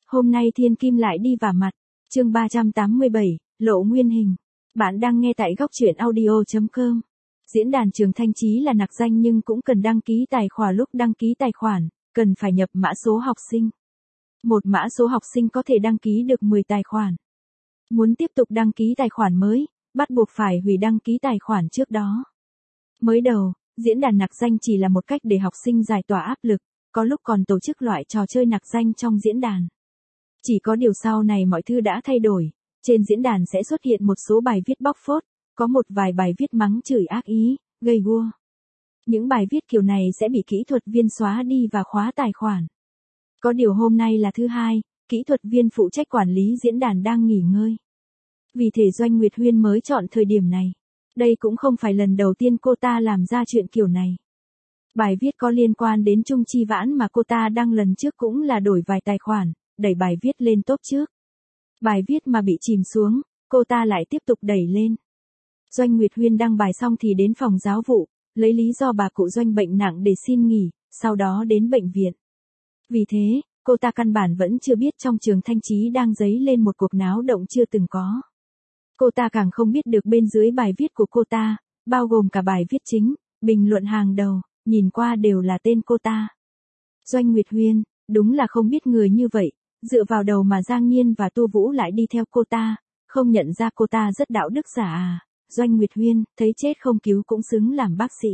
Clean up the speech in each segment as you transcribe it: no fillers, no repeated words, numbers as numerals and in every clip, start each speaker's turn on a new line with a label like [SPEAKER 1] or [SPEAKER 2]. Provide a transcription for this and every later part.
[SPEAKER 1] Hôm nay thiên kim lại đi vả mặt. Chương 387, lộ nguyên hình. Bạn đang nghe tại góc truyện audio.com. Diễn đàn Trường Thanh Chí là nặc danh nhưng cũng cần đăng ký tài khoản. Lúc đăng ký tài khoản, cần phải nhập mã số học sinh. Một mã số học sinh có thể đăng ký được 10 tài khoản. Muốn tiếp tục đăng ký tài khoản mới, bắt buộc phải hủy đăng ký tài khoản trước đó. Mới đầu, diễn đàn nặc danh chỉ là một cách để học sinh giải tỏa áp lực, có lúc còn tổ chức loại trò chơi nặc danh trong diễn đàn. Chỉ có điều sau này mọi thứ đã thay đổi, trên diễn đàn sẽ xuất hiện một số bài viết bóc phốt, có một vài bài viết mắng chửi ác ý, gây gua. Những bài viết kiểu này sẽ bị kỹ thuật viên xóa đi và khóa tài khoản. Có điều hôm nay là thứ hai, kỹ thuật viên phụ trách quản lý diễn đàn đang nghỉ ngơi. Vì thế Doanh Nguyệt Huyên mới chọn thời điểm này. Đây cũng không phải lần đầu tiên cô ta làm ra chuyện kiểu này. Bài viết có liên quan đến Trung Chi Vãn mà cô ta đăng lần trước cũng là đổi vài tài khoản, đẩy bài viết lên top trước. Bài viết mà bị chìm xuống, cô ta lại tiếp tục đẩy lên. Doanh Nguyệt Huyên đăng bài xong thì đến phòng giáo vụ, lấy lý do bà cụ Doanh bệnh nặng để xin nghỉ, sau đó đến bệnh viện. Vì thế, cô ta căn bản vẫn chưa biết trong Trường Thanh Chí đang dấy lên một cuộc náo động chưa từng có. Cô ta càng không biết được bên dưới bài viết của cô ta, bao gồm cả bài viết chính, bình luận hàng đầu, nhìn qua đều là tên cô ta. Doanh Nguyệt Huyên, đúng là không biết người như vậy, dựa vào đầu mà Giang Nhiên và Tu Vũ lại đi theo cô ta, không nhận ra cô ta rất đạo đức giả à. Doanh Nguyệt Huyên, thấy chết không cứu cũng xứng làm bác sĩ.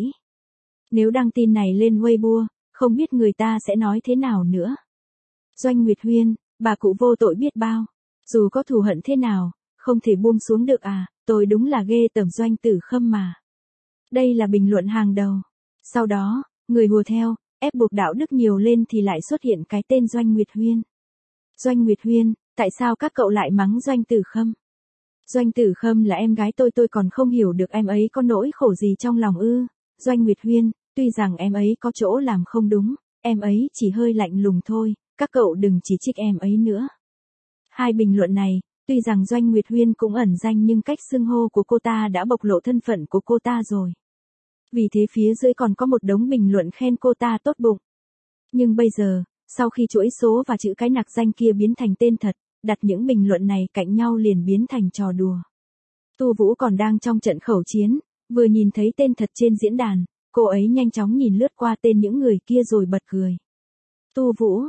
[SPEAKER 1] Nếu đăng tin này lên Weibo, không biết người ta sẽ nói thế nào nữa. Doanh Nguyệt Huyên, bà cụ vô tội biết bao, dù có thù hận thế nào, không thể buông xuống được à, tôi đúng là ghê tởm Doanh Tử Khâm mà. Đây là bình luận hàng đầu. Sau đó, người hùa theo, ép buộc đạo đức nhiều lên thì lại xuất hiện cái tên Doanh Nguyệt Huyên. Doanh Nguyệt Huyên, tại sao các cậu lại mắng Doanh Tử Khâm? Doanh Tử Khâm là em gái tôi còn không hiểu được em ấy có nỗi khổ gì trong lòng ư. Doanh Nguyệt Huyên, tuy rằng em ấy có chỗ làm không đúng, em ấy chỉ hơi lạnh lùng thôi, các cậu đừng chỉ trích em ấy nữa. Hai bình luận này, tuy rằng Doanh Nguyệt Huyên cũng ẩn danh nhưng cách xưng hô của cô ta đã bộc lộ thân phận của cô ta rồi. Vì thế phía dưới còn có một đống bình luận khen cô ta tốt bụng. Nhưng bây giờ, sau khi chuỗi số và chữ cái nặc danh kia biến thành tên thật, đặt những bình luận này cạnh nhau liền biến thành trò đùa. Tu Vũ còn đang trong trận khẩu chiến, vừa nhìn thấy tên thật trên diễn đàn, cô ấy nhanh chóng nhìn lướt qua tên những người kia rồi bật cười. Tu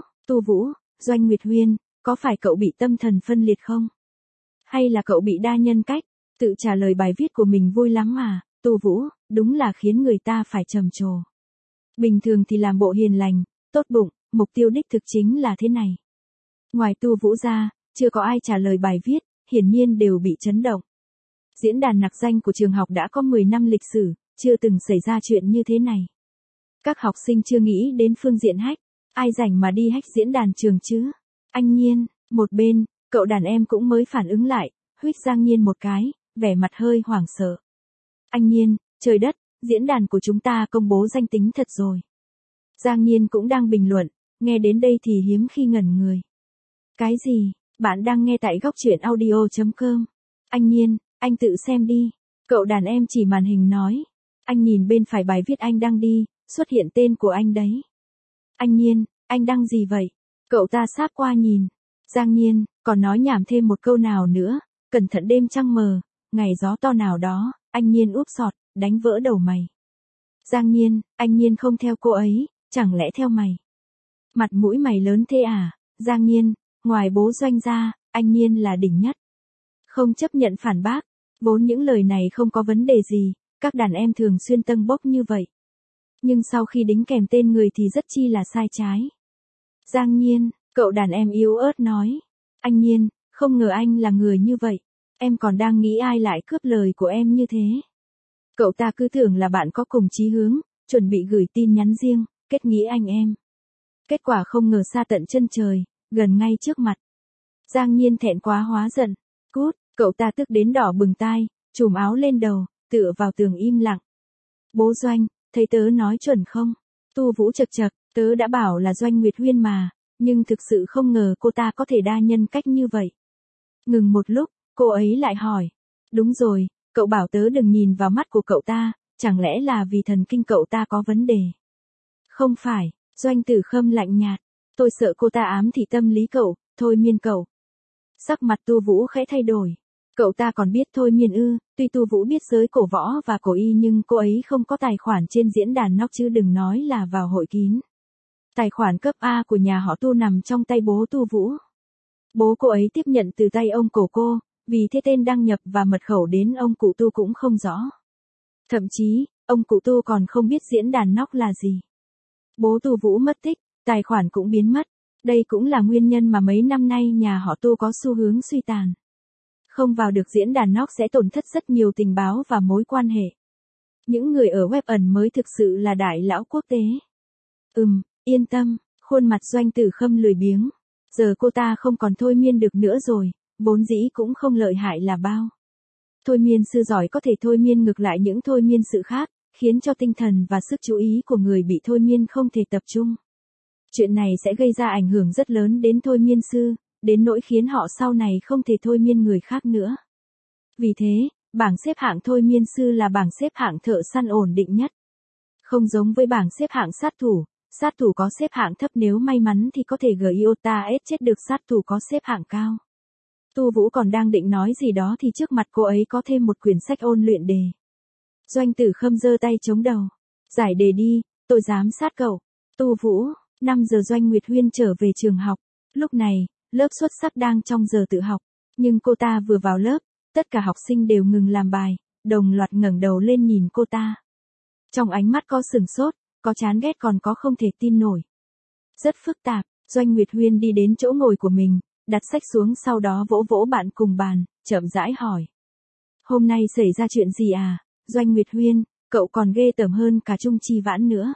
[SPEAKER 1] Vũ, Doanh Nguyệt Huyên, có phải cậu bị tâm thần phân liệt không? Hay là cậu bị đa nhân cách? Tự trả lời bài viết của mình vui lắm mà, Tu Vũ, đúng là khiến người ta phải trầm trồ. Bình thường thì làm bộ hiền lành, tốt bụng, mục tiêu đích thực chính là thế này. Ngoài Tu Vũ ra, chưa có ai trả lời bài viết, hiển nhiên đều bị chấn động. Diễn đàn nặc danh của trường học đã có 10 năm lịch sử, chưa từng xảy ra chuyện như thế này. Các học sinh chưa nghĩ đến phương diện hack, ai rảnh mà đi hack diễn đàn trường chứ? Anh Nhiên, một bên, cậu đàn em cũng mới phản ứng lại, huýt Giang Nhiên một cái, vẻ mặt hơi hoảng sợ. Anh Nhiên, trời đất, diễn đàn của chúng ta công bố danh tính thật rồi. Giang Nhiên cũng đang bình luận, nghe đến đây thì hiếm khi ngẩn người. Cái gì? Bạn đang nghe tại góc truyện audio.com. Anh Nhiên, anh tự xem đi. Cậu đàn em chỉ màn hình nói. Anh nhìn bên phải bài viết anh đăng đi, xuất hiện tên của anh đấy. Anh Nhiên, anh đăng gì vậy? Cậu ta sáp qua nhìn. Giang Nhiên, còn nói nhảm thêm một câu nào nữa. Cẩn thận đêm trăng mờ, ngày gió to nào đó. Anh Nhiên úp sọt, đánh vỡ đầu mày. Giang Nhiên, anh Nhiên không theo cô ấy, chẳng lẽ theo mày? Mặt mũi mày lớn thế à? Giang Nhiên, ngoài bố Doanh ra, anh Nhiên là đỉnh nhất. Không chấp nhận phản bác, vốn những lời này không có vấn đề gì, các đàn em thường xuyên tâng bốc như vậy. Nhưng sau khi đính kèm tên người thì rất chi là sai trái. Giang Nhiên, cậu đàn em yếu ớt nói. Anh Nhiên, không ngờ anh là người như vậy. Em còn đang nghĩ ai lại cướp lời của em như thế. Cậu ta cứ tưởng là bạn có cùng chí hướng, chuẩn bị gửi tin nhắn riêng, kết nghĩa anh em. Kết quả không ngờ xa tận chân trời, gần ngay trước mặt. Giang Nhiên thẹn quá hóa giận. Cút, cậu ta tức đến đỏ bừng tai, trùm áo lên đầu, tựa vào tường im lặng. Bố Doanh, thấy tớ nói chuẩn không? Tu Vũ chật chật, tớ đã bảo là Doanh Nguyệt Huyên mà, nhưng thực sự không ngờ cô ta có thể đa nhân cách như vậy. Ngừng một lúc, cô ấy lại hỏi. Đúng rồi, cậu bảo tớ đừng nhìn vào mắt của cậu ta, chẳng lẽ là vì thần kinh cậu ta có vấn đề? Không phải, Doanh Tử Khâm lạnh nhạt. Tôi sợ cô ta ám thị tâm lý cậu, thôi miên cậu. Sắc mặt Tu Vũ khẽ thay đổi. Cậu ta còn biết thôi miên ư? Tuy Tu Vũ biết giới cổ võ và cổ y nhưng cô ấy không có tài khoản trên diễn đàn nóc chứ đừng nói là vào hội kín. Tài khoản cấp A của nhà họ Tu nằm trong tay bố Tu Vũ. Bố cô ấy tiếp nhận từ tay ông cổ cô, vì thế tên đăng nhập và mật khẩu đến ông cụ Tu cũng không rõ. Thậm chí, ông cụ Tu còn không biết diễn đàn nóc là gì. Bố Tu Vũ mất tích, tài khoản cũng biến mất. Đây cũng là nguyên nhân mà mấy năm nay nhà họ Tu có xu hướng suy tàn. Không vào được diễn đàn nóc sẽ tổn thất rất nhiều tình báo và mối quan hệ. Những người ở web ẩn mới thực sự là đại lão quốc tế. Yên tâm, khuôn mặt Doanh Tử Khâm lười biếng. Giờ cô ta không còn thôi miên được nữa rồi, vốn dĩ cũng không lợi hại là bao. Thôi miên sư giỏi có thể thôi miên ngược lại những thôi miên sự khác, khiến cho tinh thần và sức chú ý của người bị thôi miên không thể tập trung. Chuyện này sẽ gây ra ảnh hưởng rất lớn đến thôi miên sư, đến nỗi khiến họ sau này không thể thôi miên người khác nữa. Vì thế, bảng xếp hạng thôi miên sư là bảng xếp hạng thợ săn ổn định nhất. Không giống với bảng xếp hạng sát thủ có xếp hạng thấp nếu may mắn thì có thể Giota S chết được sát thủ có xếp hạng cao. Tu Vũ còn đang định nói gì đó thì trước mặt cô ấy có thêm một quyển sách ôn luyện đề. Doanh Tử Khâm giơ tay chống đầu. Giải đề đi, tôi giám sát cậu. Tu Vũ, 5 giờ Doanh Nguyệt Huyên trở về trường học. Lúc này, lớp xuất sắc đang trong giờ tự học. Nhưng cô ta vừa vào lớp, tất cả học sinh đều ngừng làm bài, đồng loạt ngẩng đầu lên nhìn cô ta. Trong ánh mắt có sửng sốt, có chán ghét còn có không thể tin nổi. Rất phức tạp, Doanh Nguyệt Huyên đi đến chỗ ngồi của mình, đặt sách xuống sau đó vỗ vỗ bạn cùng bàn, chậm rãi hỏi. Hôm nay xảy ra chuyện gì à? Doanh Nguyệt Huyên, cậu còn ghê tởm hơn cả Trung Chi Vãn nữa.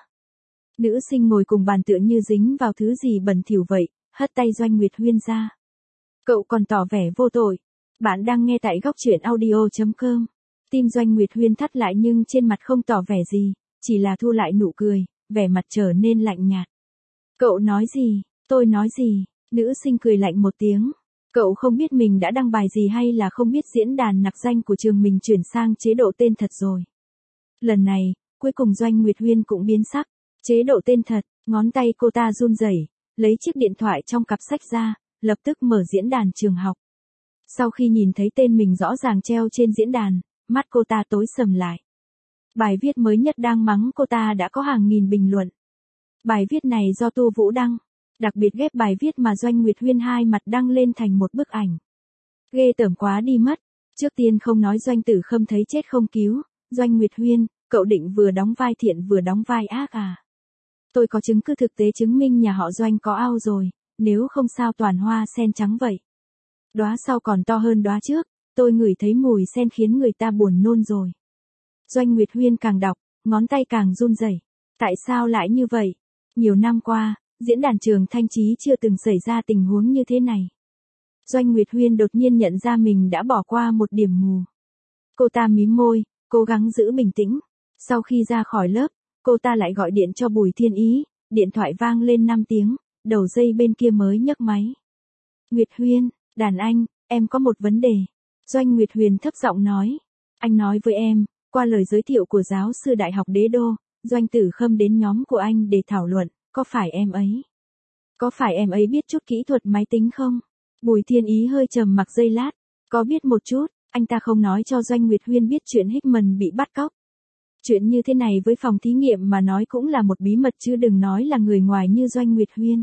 [SPEAKER 1] Nữ sinh ngồi cùng bàn tựa như dính vào thứ gì bẩn thỉu vậy, hất tay Doanh Nguyệt Huyên ra. Cậu còn tỏ vẻ vô tội. Bạn đang nghe tại góc truyện audio.com. Tim Doanh Nguyệt Huyên thắt lại nhưng trên mặt không tỏ vẻ gì, chỉ là thu lại nụ cười, vẻ mặt trở nên lạnh nhạt. Cậu nói gì? Tôi nói gì? Nữ sinh cười lạnh một tiếng. Cậu không biết mình đã đăng bài gì hay là không biết diễn đàn nặc danh của trường mình chuyển sang chế độ tên thật rồi. Lần này, cuối cùng Doanh Nguyệt Huyên cũng biến sắc. Chế độ tên thật, ngón tay cô ta run rẩy, lấy chiếc điện thoại trong cặp sách ra, lập tức mở diễn đàn trường học. Sau khi nhìn thấy tên mình rõ ràng treo trên diễn đàn, mắt cô ta tối sầm lại. Bài viết mới nhất đang mắng cô ta đã có hàng nghìn bình luận. Bài viết này do Tu Vũ đăng, đặc biệt ghép bài viết mà Doanh Nguyệt Huyên hai mặt đăng lên thành một bức ảnh. Ghê tởm quá đi mất. Trước tiên không nói Doanh Tử Khâm thấy chết không cứu, Doanh Nguyệt Huyên, cậu định vừa đóng vai thiện vừa đóng vai ác à? Tôi có chứng cứ thực tế chứng minh nhà họ Doanh có ao rồi, nếu không sao toàn hoa sen trắng vậy. Đóa sau còn to hơn đóa trước, tôi ngửi thấy mùi sen khiến người ta buồn nôn rồi. Doanh Nguyệt Huyên càng đọc, ngón tay càng run rẩy. Tại sao lại như vậy? Nhiều năm qua, diễn đàn trường Thanh Chí chưa từng xảy ra tình huống như thế này. Doanh Nguyệt Huyên đột nhiên nhận ra mình đã bỏ qua một điểm mù. Cô ta mím môi, cố gắng giữ bình tĩnh. Sau khi ra khỏi lớp, cô ta lại gọi điện cho Bùi Thiên Ý, điện thoại vang lên 5 tiếng, đầu dây bên kia mới nhấc máy. Nguyệt Huyên, đàn anh, em có một vấn đề. Doanh Nguyệt Huyên thấp giọng nói. Anh nói với em, qua lời giới thiệu của giáo sư Đại học Đế Đô, Doanh Tử Khâm đến nhóm của anh để thảo luận, có phải em ấy? Có phải em ấy biết chút kỹ thuật máy tính không? Bùi Thiên Ý hơi trầm mặc giây lát, có biết một chút, anh ta không nói cho Doanh Nguyệt Huyên biết chuyện Hickman bị bắt cóc. Chuyện như thế này với phòng thí nghiệm mà nói cũng là một bí mật chứ đừng nói là người ngoài như Doanh Nguyệt Huyên.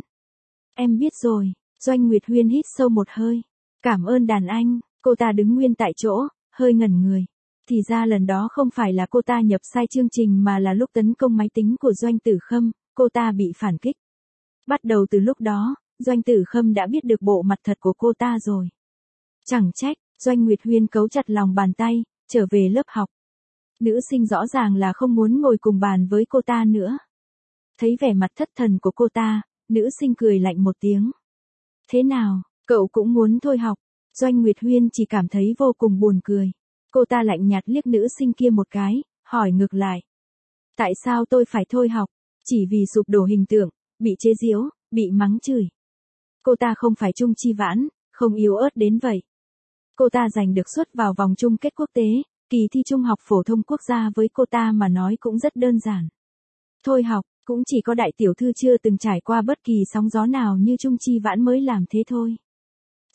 [SPEAKER 1] Em biết rồi, Doanh Nguyệt Huyên hít sâu một hơi. Cảm ơn đàn anh, cô ta đứng nguyên tại chỗ, hơi ngẩn người. Thì ra lần đó không phải là cô ta nhập sai chương trình mà là lúc tấn công máy tính của Doanh Tử Khâm, cô ta bị phản kích. Bắt đầu từ lúc đó, Doanh Tử Khâm đã biết được bộ mặt thật của cô ta rồi. Chẳng trách, Doanh Nguyệt Huyên cấu chặt lòng bàn tay, trở về lớp học. Nữ sinh rõ ràng là không muốn ngồi cùng bàn với cô ta nữa. Thấy vẻ mặt thất thần của cô ta, nữ sinh cười lạnh một tiếng. Thế nào, cậu cũng muốn thôi học? Doanh Nguyệt Huyên chỉ cảm thấy vô cùng buồn cười. Cô ta lạnh nhạt liếc nữ sinh kia một cái, hỏi ngược lại. Tại sao tôi phải thôi học? Chỉ vì sụp đổ hình tượng, bị chế giễu, bị mắng chửi. Cô ta không phải Trung Chi Vãn, không yếu ớt đến vậy. Cô ta giành được suất vào vòng chung kết quốc tế, kỳ thi trung học phổ thông quốc gia với cô ta mà nói cũng rất đơn giản. Thôi học, cũng chỉ có đại tiểu thư chưa từng trải qua bất kỳ sóng gió nào như Trung Chi Vãn mới làm thế thôi.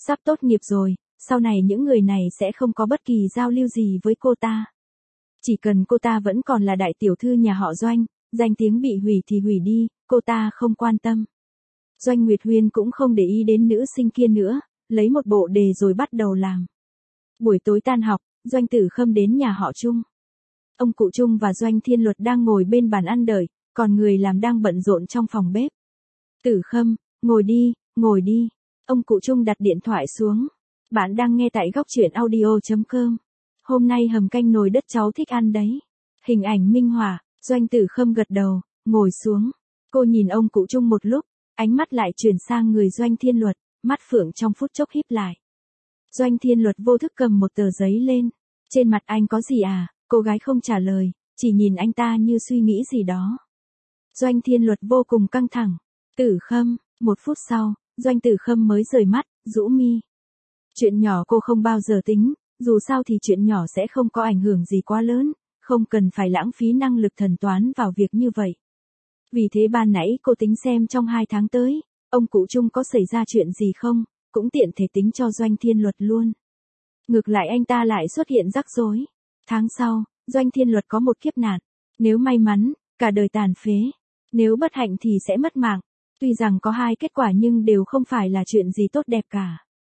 [SPEAKER 1] Sắp tốt nghiệp rồi, sau này những người này sẽ không có bất kỳ giao lưu gì với cô ta. Chỉ cần cô ta vẫn còn là đại tiểu thư nhà họ Doanh, danh tiếng bị hủy thì hủy đi, cô ta không quan tâm. Doanh Nguyệt Huyên cũng không để ý đến nữ sinh kia nữa, lấy một bộ đề rồi bắt đầu làm. Buổi tối tan học, Doanh Tử Khâm đến nhà họ Trung. Ông cụ Trung và Doanh Thiên Luật đang ngồi bên bàn ăn đợi, còn người làm đang bận rộn trong phòng bếp. Tử Khâm, ngồi đi, ngồi đi. Ông cụ Trung đặt điện thoại xuống. Bạn đang nghe tại góc truyện audio.com. Hôm nay hầm canh nồi đất cháu thích ăn đấy. Hình ảnh minh họa, Doanh Tử Khâm gật đầu, ngồi xuống. Cô nhìn ông cụ Trung một lúc, ánh mắt lại chuyển sang người Doanh Thiên Luật, mắt phượng trong phút chốc híp lại. Doanh Thiên Luật vô thức cầm một tờ giấy lên. Trên mặt anh có gì à? Cô gái không trả lời, chỉ nhìn anh ta như suy nghĩ gì đó. Doanh Thiên Luật vô cùng căng thẳng. Tử Khâm, một phút sau, Doanh Tử Khâm mới rời mắt, rũ mi. Chuyện nhỏ cô không bao giờ tính, dù sao thì chuyện nhỏ sẽ không có ảnh hưởng gì quá lớn, không cần phải lãng phí năng lực thần toán vào việc như vậy. Vì thế ban nãy cô tính xem trong 2 tháng tới, ông cụ Trung có xảy ra chuyện gì không, cũng tiện thể tính cho Doanh Thiên Luật luôn. Ngược lại anh ta lại xuất hiện rắc rối. Tháng sau, Doanh Thiên Luật có một kiếp nạn. Nếu may mắn, cả đời tàn phế. Nếu bất hạnh thì sẽ mất mạng. Tuy rằng có 2 kết quả nhưng đều không phải là chuyện gì tốt đẹp cả.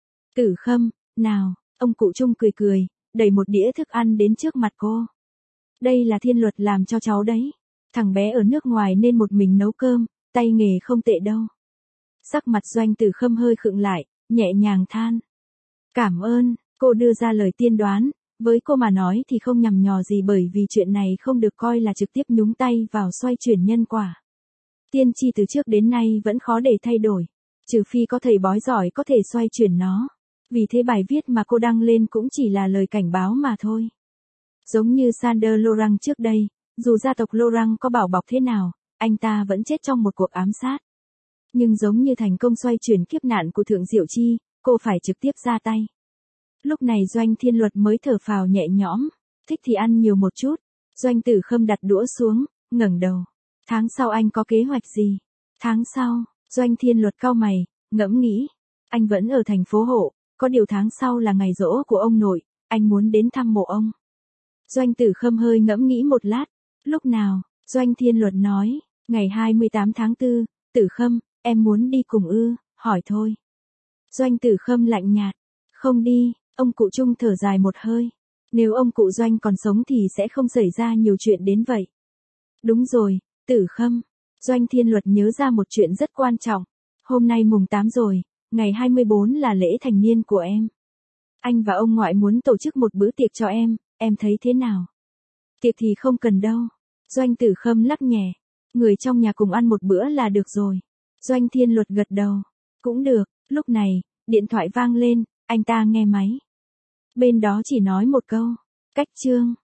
[SPEAKER 1] Tử Khâm, nào, ông cụ Trung cười cười, đẩy một đĩa thức ăn đến trước mặt cô. Đây là Thiên Luật làm cho cháu đấy. Thằng bé ở nước ngoài nên một mình nấu cơm, tay nghề không tệ đâu. Sắc mặt Doanh Tử Khâm hơi khựng lại, nhẹ nhàng than. Cảm ơn, cô đưa ra lời tiên đoán. Với cô mà nói thì không nhằm nhò gì bởi vì chuyện này không được coi là trực tiếp nhúng tay vào xoay chuyển nhân quả. Tiên tri từ trước đến nay vẫn khó để thay đổi, trừ phi có thầy bói giỏi có thể xoay chuyển nó. Vì thế bài viết mà cô đăng lên cũng chỉ là lời cảnh báo mà thôi. Giống như Sander Laurent trước đây, dù gia tộc Laurent có bảo bọc thế nào, anh ta vẫn chết trong một cuộc ám sát. Nhưng giống như thành công xoay chuyển kiếp nạn của Thượng Diệu Chi, cô phải trực tiếp ra tay. Lúc này Doanh Thiên Luật mới thở phào nhẹ nhõm, thích thì ăn nhiều một chút. Doanh Tử Khâm đặt đũa xuống, ngẩng đầu. Tháng sau anh có kế hoạch gì? Tháng sau, Doanh Thiên Luật cau mày, ngẫm nghĩ. Anh vẫn ở thành phố Hộ, có điều tháng sau là ngày giỗ của ông nội, anh muốn đến thăm mộ ông. Doanh Tử Khâm hơi ngẫm nghĩ một lát. Lúc nào? Doanh Thiên Luật nói, ngày 28 tháng 4, Tử Khâm, em muốn đi cùng ư, hỏi thôi. Doanh Tử Khâm lạnh nhạt, không đi. Ông cụ Trung thở dài một hơi. Nếu ông cụ Doanh còn sống thì sẽ không xảy ra nhiều chuyện đến vậy. Đúng rồi, Tử Khâm. Doanh Thiên Luật nhớ ra một chuyện rất quan trọng. Hôm nay mùng 8 rồi, ngày 24 là lễ thành niên của em. Anh và ông ngoại muốn tổ chức một bữa tiệc cho em thấy thế nào? Tiệc thì không cần đâu. Doanh Tử Khâm lắc nhẹ. Người trong nhà cùng ăn một bữa là được rồi. Doanh Thiên Luật gật đầu. Cũng được, lúc này, điện thoại vang lên, anh ta nghe máy. Bên đó chỉ nói một câu, cách chương.